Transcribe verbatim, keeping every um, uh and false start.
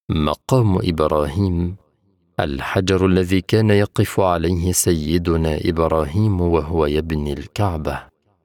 مقام إبراهيم، الحجر الذي كان يقف عليه سيدنا إبراهيم وهو يبني الكعبة.